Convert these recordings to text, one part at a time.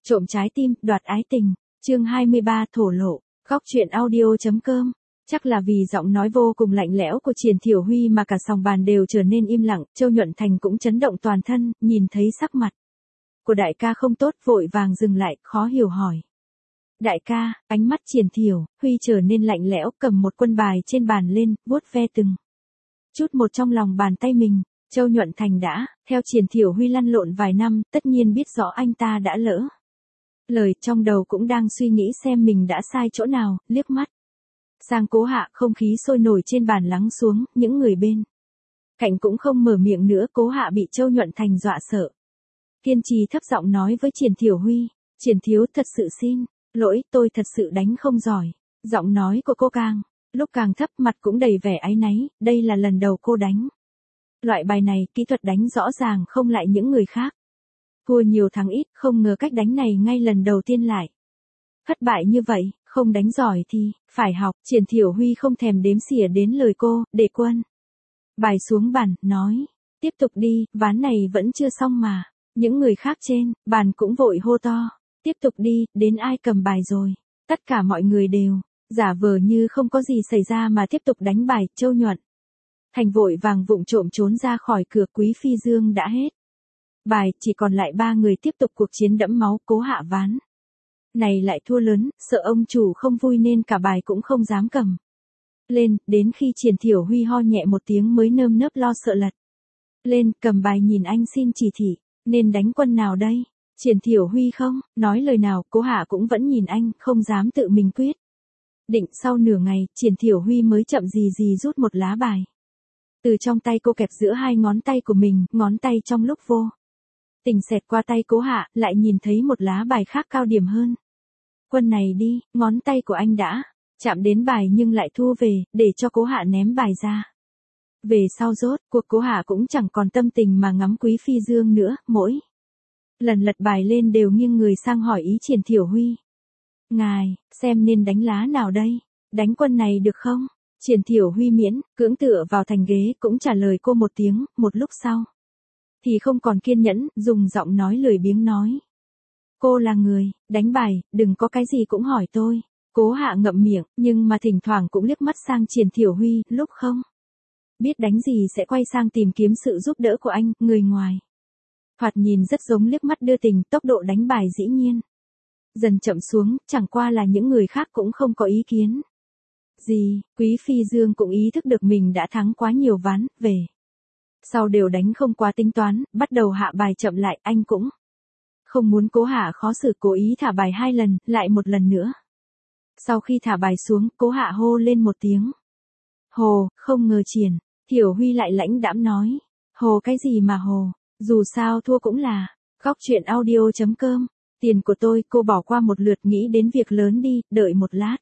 Trộm trái tim, đoạt ái tình. Chương 23 thổ lộ. Góc truyện audio.com. Chắc là vì giọng nói vô cùng lạnh lẽo của Triển Thiểu Huy mà cả sòng bàn đều trở nên im lặng, Châu Nhuận Thành cũng chấn động toàn thân, nhìn thấy sắc mặt của đại ca không tốt, vội vàng dừng lại, khó hiểu hỏi. Đại ca, ánh mắt Triển Thiểu Huy trở nên lạnh lẽo, cầm một quân bài trên bàn lên, vuốt ve từng chút một trong lòng bàn tay mình. Châu Nhuận Thành đã theo Triển Thiểu Huy lăn lộn vài năm, tất nhiên biết rõ anh ta đã lỡ lời, trong đầu cũng đang suy nghĩ xem mình đã sai chỗ nào, liếc mắt sang Cố Hạ, không khí sôi nổi trên bàn lắng xuống, những người bên cạnh cũng không mở miệng nữa. Cố Hạ bị Châu Nhuận Thành dọa sợ, kiên trì thấp giọng nói với Triển Thiểu Huy, Triển thiếu, thật sự xin lỗi, tôi thật sự đánh không giỏi. Giọng nói của cô càng lúc càng thấp, mặt cũng đầy vẻ áy náy, đây là lần đầu cô đánh loại bài này, kỹ thuật đánh rõ ràng không lại những người khác. Thua nhiều thắng ít, không ngờ cách đánh này ngay lần đầu tiên lại thất bại như vậy, không đánh giỏi thì phải học. Triển Thiểu Huy không thèm đếm xỉa đến lời cô, để quân bài xuống bàn, nói, tiếp tục đi, ván này vẫn chưa xong mà. Những người khác trên bàn cũng vội hô to, tiếp tục đi, đến ai cầm bài rồi. Tất cả mọi người đều giả vờ như không có gì xảy ra mà tiếp tục đánh bài. Châu Nhuận Thành vội vàng vụng trộm trốn ra khỏi cửa. Quý Phi Dương đã hết bài, chỉ còn lại 3 người tiếp tục cuộc chiến đẫm máu. Cố Hạ ván này lại thua lớn, sợ ông chủ không vui nên cả bài cũng không dám cầm lên, đến khi Triển Thiểu Huy ho nhẹ một tiếng mới nơm nớp lo sợ lật lên, cầm bài nhìn anh xin chỉ thị, nên đánh quân nào đây? Triển Thiểu Huy không nói lời nào, Cố Hạ cũng vẫn nhìn anh, không dám tự mình quyết định. Sau nửa ngày, Triển Thiểu Huy mới chậm gì gì rút một lá bài từ trong tay cô, kẹp giữa 2 ngón tay của mình, ngón tay trong lúc vô tình xẹt qua tay Cố Hạ, lại nhìn thấy một lá bài khác cao điểm hơn. Quân này đi, ngón tay của anh đã chạm đến bài nhưng lại thu về, để cho Cố Hạ ném bài ra. Về sau rốt cuộc Cố Hạ cũng chẳng còn tâm tình mà ngắm Quý Phi Dương nữa, mỗi lần lật bài lên đều nghiêng người sang hỏi ý Triển Thiểu Huy. Ngài, xem nên đánh lá nào đây? Đánh quân này được không? Triển Thiểu Huy miễn cưỡng tựa vào thành ghế, cũng trả lời cô một tiếng. Một lúc sau thì không còn kiên nhẫn, dùng giọng nói lười biếng nói, cô là người đánh bài, đừng có cái gì cũng hỏi tôi. Cố Hạ ngậm miệng, nhưng mà thỉnh thoảng cũng liếc mắt sang Triển Thiểu Huy, lúc không biết đánh gì sẽ quay sang tìm kiếm sự giúp đỡ của anh. Người ngoài thoạt nhìn rất giống liếc mắt đưa tình. Tốc độ đánh bài dĩ nhiên dần chậm xuống, chẳng qua là những người khác cũng không có ý kiến gì. Quý Phi Dương cũng ý thức được mình đã thắng quá nhiều ván, về sau đều đánh không quá tính toán, bắt đầu hạ bài chậm lại. Anh cũng không muốn Cố Hạ khó xử, cố ý thả bài 2 lần, lại một lần nữa. Sau khi thả bài xuống, Cố Hạ hô lên một tiếng hồ, không ngờ Triển Thiểu Huy lại lãnh đãm nói, hồ cái gì mà hồ, dù sao thua cũng là góc truyện audio.com. Tiền của tôi, cô bỏ qua một lượt, nghĩ đến việc lớn đi, đợi một lát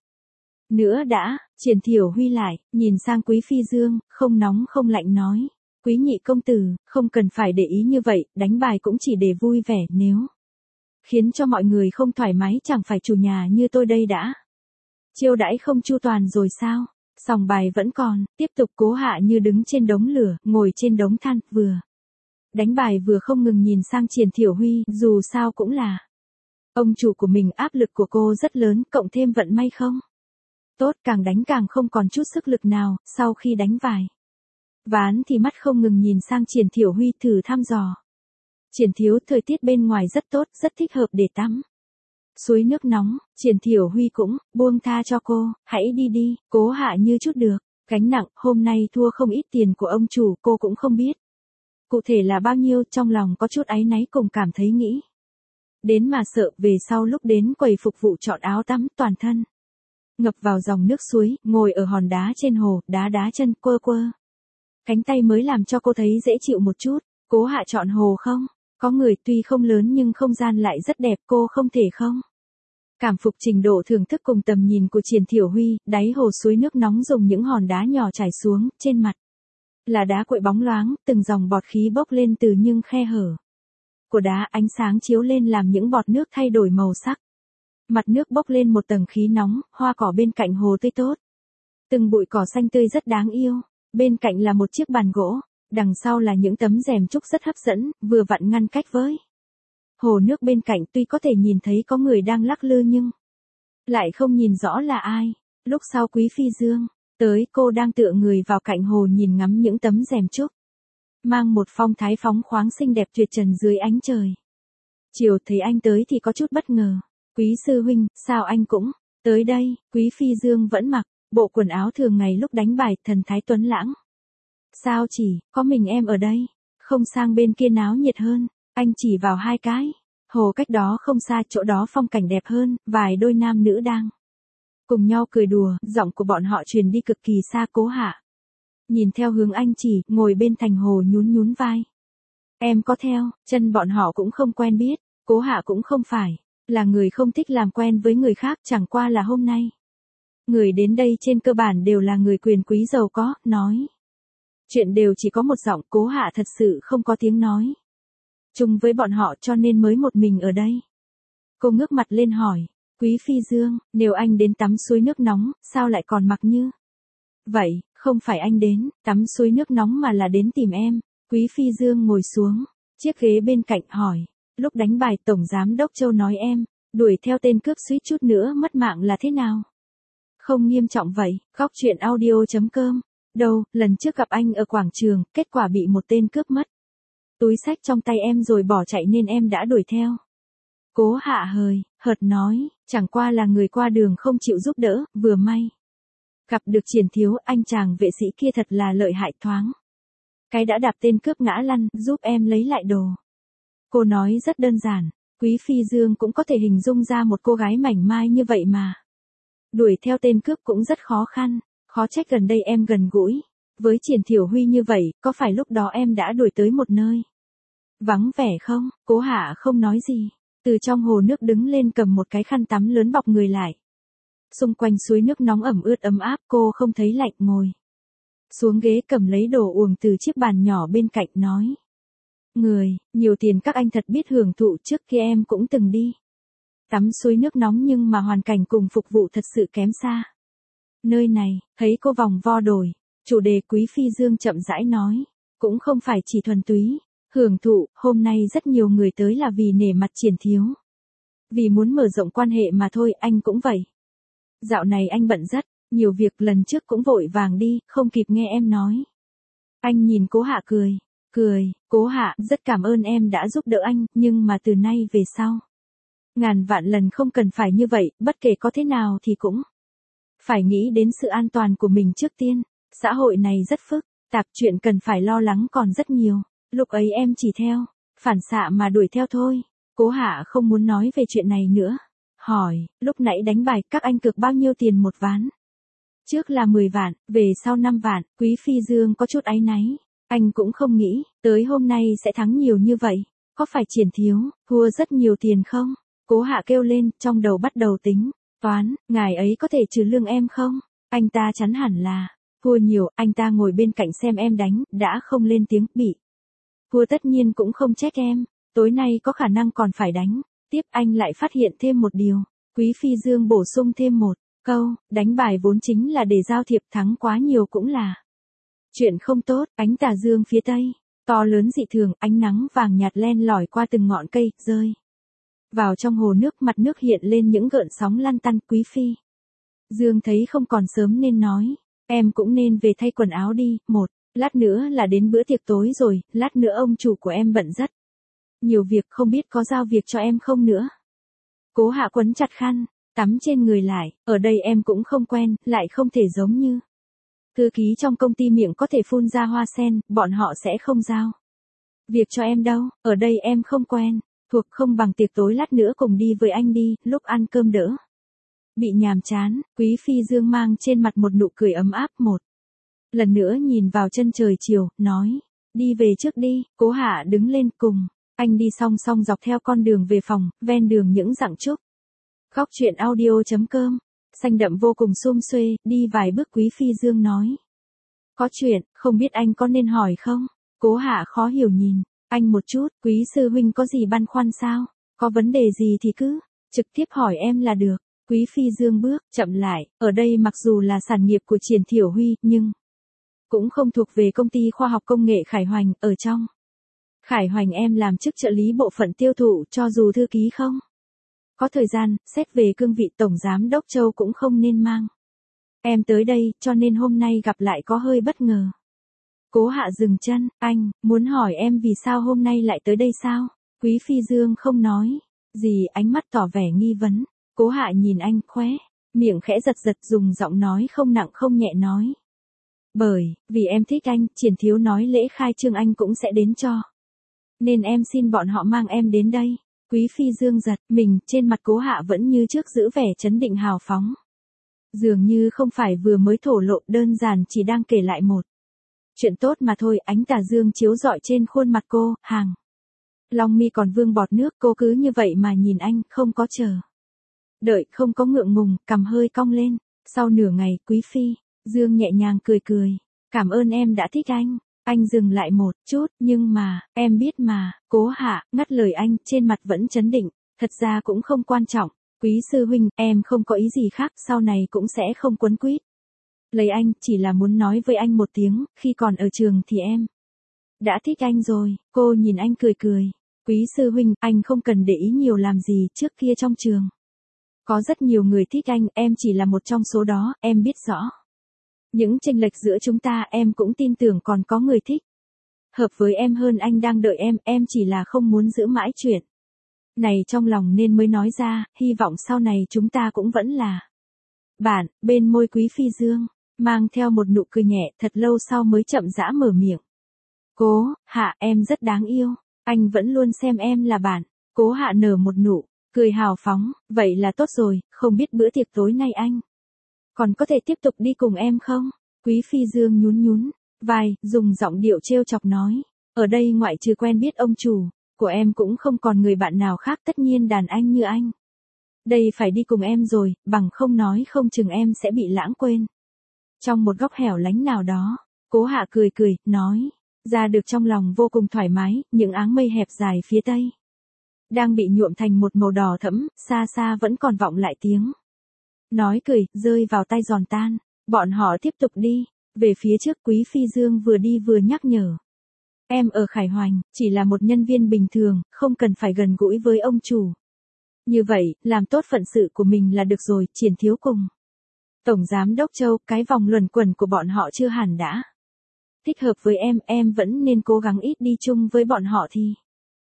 nữa đã. Triển Thiểu Huy lại nhìn sang Quý Phi Dương, không nóng không lạnh nói, Quý nhị công tử, không cần phải để ý như vậy, đánh bài cũng chỉ để vui vẻ, nếu khiến cho mọi người không thoải mái, chẳng phải chủ nhà như tôi đây đã chiêu đãi không chu toàn rồi sao? Sòng bài vẫn còn tiếp tục. Cố Hạ như đứng trên đống lửa, ngồi trên đống than, vừa đánh bài vừa không ngừng nhìn sang Triển Thiểu Huy. Dù sao cũng là ông chủ của mình, áp lực của cô rất lớn, cộng thêm vận may không tốt, càng đánh càng không còn chút sức lực nào. Sau khi đánh vài ván thì mắt không ngừng nhìn sang Triển Thiểu Huy, thử thăm dò. Triển thiếu, thời tiết bên ngoài rất tốt, rất thích hợp để tắm suối nước nóng. Triển Thiểu Huy cũng buông tha cho cô, hãy đi đi. Cố Hạ như chút được gánh nặng, hôm nay thua không ít tiền của ông chủ, cô cũng không biết cụ thể là bao nhiêu, trong lòng có chút áy náy cùng cảm thấy nghĩ đến mà sợ. Về sau lúc đến quầy phục vụ chọn áo tắm, toàn thân ngập vào dòng nước suối, ngồi ở hòn đá trên hồ, đá đá chân, quơ quơ cánh tay mới làm cho cô thấy dễ chịu một chút. Cố Hạ chọn hồ không có người, tuy không lớn nhưng không gian lại rất đẹp, cô không thể không cảm phục trình độ thưởng thức cùng tầm nhìn của Triển Thiểu Huy. Đáy hồ suối nước nóng dùng những hòn đá nhỏ chảy xuống, trên mặt là đá cuội bóng loáng, từng dòng bọt khí bốc lên từ những khe hở của đá, ánh sáng chiếu lên làm những bọt nước thay đổi màu sắc. Mặt nước bốc lên một tầng khí nóng, hoa cỏ bên cạnh hồ tươi tốt, từng bụi cỏ xanh tươi rất đáng yêu. Bên cạnh là một chiếc bàn gỗ, đằng sau là những tấm rèm trúc rất hấp dẫn, vừa vặn ngăn cách với Hồ nước bên cạnh tuy có thể nhìn thấy có người đang lắc lư nhưng lại không nhìn rõ là ai. Lúc sau Quý Phi Dương tới, cô đang tựa người vào cạnh hồ nhìn ngắm những tấm rèm trúc, mang một phong thái phóng khoáng xinh đẹp tuyệt trần dưới ánh trời. Chiều thấy anh tới thì có chút bất ngờ. Quý sư huynh, sao anh cũng tới đây? Quý Phi Dương vẫn mặc bộ quần áo thường ngày lúc đánh bài, thần thái tuấn lãng. Sao chỉ có mình em ở đây? Không sang bên kia náo nhiệt hơn? Anh chỉ vào hai cái hồ cách đó không xa, chỗ đó phong cảnh đẹp hơn, vài đôi nam nữ đang cùng nhau cười đùa, giọng của bọn họ truyền đi cực kỳ xa. Cố Hạ nhìn theo hướng anh chỉ, ngồi bên thành hồ nhún nhún vai. Em có theo, chân bọn họ cũng không quen biết. Cố Hạ cũng không phải là người không thích làm quen với người khác, chẳng qua là hôm nay người đến đây trên cơ bản đều là người quyền quý giàu có, nói chuyện đều chỉ có một giọng. Cố Hạ thật sự không có tiếng nói chung với bọn họ, cho nên mới một mình ở đây. Cô ngước mặt lên hỏi, Quý Phi Dương, nếu anh đến tắm suối nước nóng, sao lại còn mặc như vậy? Không phải anh đến tắm suối nước nóng mà là đến tìm em. Quý Phi Dương ngồi xuống chiếc ghế bên cạnh hỏi, lúc đánh bài Tổng Giám Đốc Châu nói em đuổi theo tên cướp suýt chút nữa mất mạng là thế nào? Không nghiêm trọng vậy? Góc chuyện audio.com. Đâu, lần trước gặp anh ở quảng trường, kết quả bị một tên cướp mất túi xách trong tay em rồi bỏ chạy nên em đã đuổi theo. Cố Hạ hời hợt nói, chẳng qua là người qua đường không chịu giúp đỡ, vừa may gặp được Triển Thiếu, anh chàng vệ sĩ kia thật là lợi hại, thoáng cái đã đạp tên cướp ngã lăn, giúp em lấy lại đồ. Cô nói rất đơn giản. Quý Phi Dương cũng có thể hình dung ra một cô gái mảnh mai như vậy mà đuổi theo tên cướp cũng rất khó khăn. Khó trách gần đây em gần gũi với Triển Thiểu Huy như vậy, có phải lúc đó em đã đuổi tới một nơi vắng vẻ không? Cố Hạ không nói gì, từ trong hồ nước đứng lên cầm một cái khăn tắm lớn bọc người lại. Xung quanh suối nước nóng ẩm ướt ấm áp, cô không thấy lạnh, ngồi xuống ghế cầm lấy đồ uống từ chiếc bàn nhỏ bên cạnh, nói, nhiều tiền các anh thật biết hưởng thụ, trước kia em cũng từng đi tắm suối nước nóng nhưng mà hoàn cảnh cùng phục vụ thật sự kém xa nơi này. Thấy cô vòng vo đổi chủ đề, Quý Phi Dương chậm rãi nói, cũng không phải chỉ thuần túy hưởng thụ, hôm nay rất nhiều người tới là vì nể mặt Triển Thiếu, vì muốn mở rộng quan hệ mà thôi. Anh cũng vậy. Dạo này anh bận rất nhiều việc, lần trước cũng vội vàng đi, không kịp nghe em nói. Anh nhìn Cố Hạ cười. Cố Hạ, rất cảm ơn em đã giúp đỡ anh, nhưng mà từ nay về sau, ngàn vạn lần không cần phải như vậy, bất kể có thế nào thì cũng phải nghĩ đến sự an toàn của mình trước tiên. Xã hội này rất phức tạp, chuyện cần phải lo lắng còn rất nhiều. Lúc ấy em chỉ theo phản xạ mà đuổi theo thôi. Cố Hạ không muốn nói về chuyện này nữa. Hỏi, lúc nãy đánh bài các anh cược bao nhiêu tiền một ván? Trước là 10 vạn, về sau 5 vạn. Quý Phi Dương có chút áy náy. Anh cũng không nghĩ tới hôm nay sẽ thắng nhiều như vậy. Có phải Triển Thiếu thua rất nhiều tiền không? Cố Hạ kêu lên, trong đầu bắt đầu tính toán, ngài ấy có thể trừ lương em không? Anh ta chắn hẳn là thua nhiều. Anh ta ngồi bên cạnh xem em đánh, đã không lên tiếng, bị thua tất nhiên cũng không trách em. Tối nay có khả năng còn phải đánh tiếp. Anh lại phát hiện thêm một điều. Quý Phi Dương bổ sung thêm một câu, đánh bài vốn chính là để giao thiệp, thắng quá nhiều cũng là chuyện không tốt. Ánh tà dương phía tây to lớn dị thường, ánh nắng vàng nhạt len lỏi qua từng ngọn cây, rơi vào trong hồ nước, mặt nước hiện lên những gợn sóng lăn tăn. Quý Phi Dương thấy không còn sớm nên nói, em cũng nên về thay quần áo đi, một lát nữa là đến bữa tiệc tối rồi, lát nữa ông chủ của em bận rất nhiều việc, không biết có giao việc cho em không nữa. Cố Hạ quấn chặt khăn tắm trên người lại, ở đây em cũng không quen, lại không thể giống như thư ký trong công ty miệng có thể phun ra hoa sen, bọn họ sẽ không giao việc cho em đâu. Ở đây em không quen thuộc, không bằng tiệc tối lát nữa cùng đi với anh đi, lúc ăn cơm đỡ bị nhàm chán. Quý Phi Dương mang trên mặt một nụ cười ấm áp, một lần nữa nhìn vào chân trời chiều, nói, đi về trước đi. Cố Hạ đứng lên cùng anh đi song song dọc theo con đường về phòng, ven đường những rặng trúc. Góc chuyện audio.com. Xanh đậm vô cùng sum xuê, đi vài bước Quý Phi Dương nói, có chuyện, không biết anh có nên hỏi không? Cố Hạ khó hiểu nhìn anh một chút. Quý sư huynh có gì băn khoăn sao? Có vấn đề gì thì cứ trực tiếp hỏi em là được. Quý Phi Dương bước chậm lại, ở đây mặc dù là sản nghiệp của Triển Thiểu Huy, nhưng cũng không thuộc về công ty khoa học công nghệ Khải Hoành, ở trong Khải Hoành em làm chức trợ lý bộ phận tiêu thụ cho dù thư ký không? Có thời gian, xét về cương vị tổng giám đốc Châu cũng không nên mang. Em tới đây, cho nên hôm nay gặp lại có hơi bất ngờ. Cố Hạ dừng chân, anh, muốn hỏi em vì sao hôm nay lại tới đây sao? Quý Phi Dương không nói gì, ánh mắt tỏ vẻ nghi vấn. Cố Hạ nhìn anh, khóe miệng khẽ giật giật, dùng giọng nói không nặng không nhẹ nói. Vì em thích anh, Triển Thiếu nói lễ khai trương anh cũng sẽ đến cho. Nên em xin bọn họ mang em đến đây. Quý Phi Dương giật mình, trên mặt Cố Hạ vẫn như trước giữ vẻ trấn định hào phóng. Dường như không phải vừa mới thổ lộ, đơn giản chỉ đang kể lại một chuyện tốt mà thôi. Ánh tà dương chiếu rọi trên khuôn mặt cô, hàng long mi còn vương bọt nước, cô cứ như vậy mà nhìn anh, không có chờ đợi, không có ngượng ngùng, cằm hơi cong lên. Sau nửa ngày, Quý Phi Dương nhẹ nhàng cười cười. Cảm ơn em đã thích anh. Anh dừng lại một chút, nhưng mà, em biết mà. Cố Hạ ngắt lời anh, trên mặt vẫn trấn định. Thật ra cũng không quan trọng. Quý sư huynh, em không có ý gì khác, sau này cũng sẽ không quấn quýt lấy anh, chỉ là muốn nói với anh một tiếng, khi còn ở trường thì em đã thích anh rồi. Cô nhìn anh cười cười. Quý sư huynh, anh không cần để ý nhiều làm gì, trước kia trong trường có rất nhiều người thích anh, em chỉ là một trong số đó, em biết rõ. Những chênh lệch giữa chúng ta, em cũng tin tưởng còn có người thích hợp với em hơn anh đang đợi em chỉ là không muốn giữ mãi chuyện này trong lòng nên mới nói ra, hy vọng sau này chúng ta cũng vẫn là bạn. Bên môi Quý Phi Dương mang theo một nụ cười nhẹ, thật lâu sau mới chậm rãi mở miệng. Cố Hạ, em rất đáng yêu, anh vẫn luôn xem em là bạn. Cố Hạ nở một nụ cười hào phóng, vậy là tốt rồi, không biết bữa tiệc tối nay anh còn có thể tiếp tục đi cùng em không? Quý Phi Dương nhún vai, dùng giọng điệu trêu chọc nói. Ở đây ngoại trừ quen biết ông chủ của em cũng không còn người bạn nào khác, tất nhiên đàn anh như anh đây phải đi cùng em rồi, bằng không nói không chừng em sẽ bị lãng quên trong một góc hẻo lánh nào đó. Cố Hạ cười nói ra được trong lòng vô cùng thoải mái. Những áng mây hẹp dài phía tây đang bị nhuộm thành một màu đỏ thẫm, xa xa vẫn còn vọng lại tiếng nói cười, rơi vào tai giòn tan. Bọn họ tiếp tục đi về phía trước. Quý Phi Dương vừa đi vừa nhắc nhở. Em ở Khải Hoành, chỉ là một nhân viên bình thường, không cần phải gần gũi với ông chủ. Như vậy, làm tốt phận sự của mình là được rồi. Triển Thiếu cùng Tổng Giám Đốc Châu, cái vòng luẩn quẩn của bọn họ chưa hẳn đã thích hợp với em vẫn nên cố gắng ít đi chung với bọn họ thì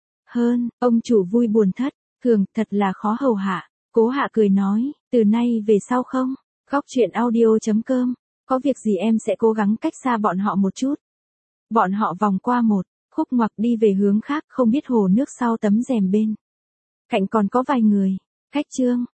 hơn. Ông chủ vui buồn thất thường, thật là khó hầu hạ. Cố Hạ cười nói, từ nay về sau không? Góc chuyện audio.com, có việc gì em sẽ cố gắng cách xa bọn họ một chút. Bọn họ vòng qua một khúc ngoặc đi về hướng khác, không biết hồ nước sau tấm rèm bên cạnh còn có vài người khách. Chương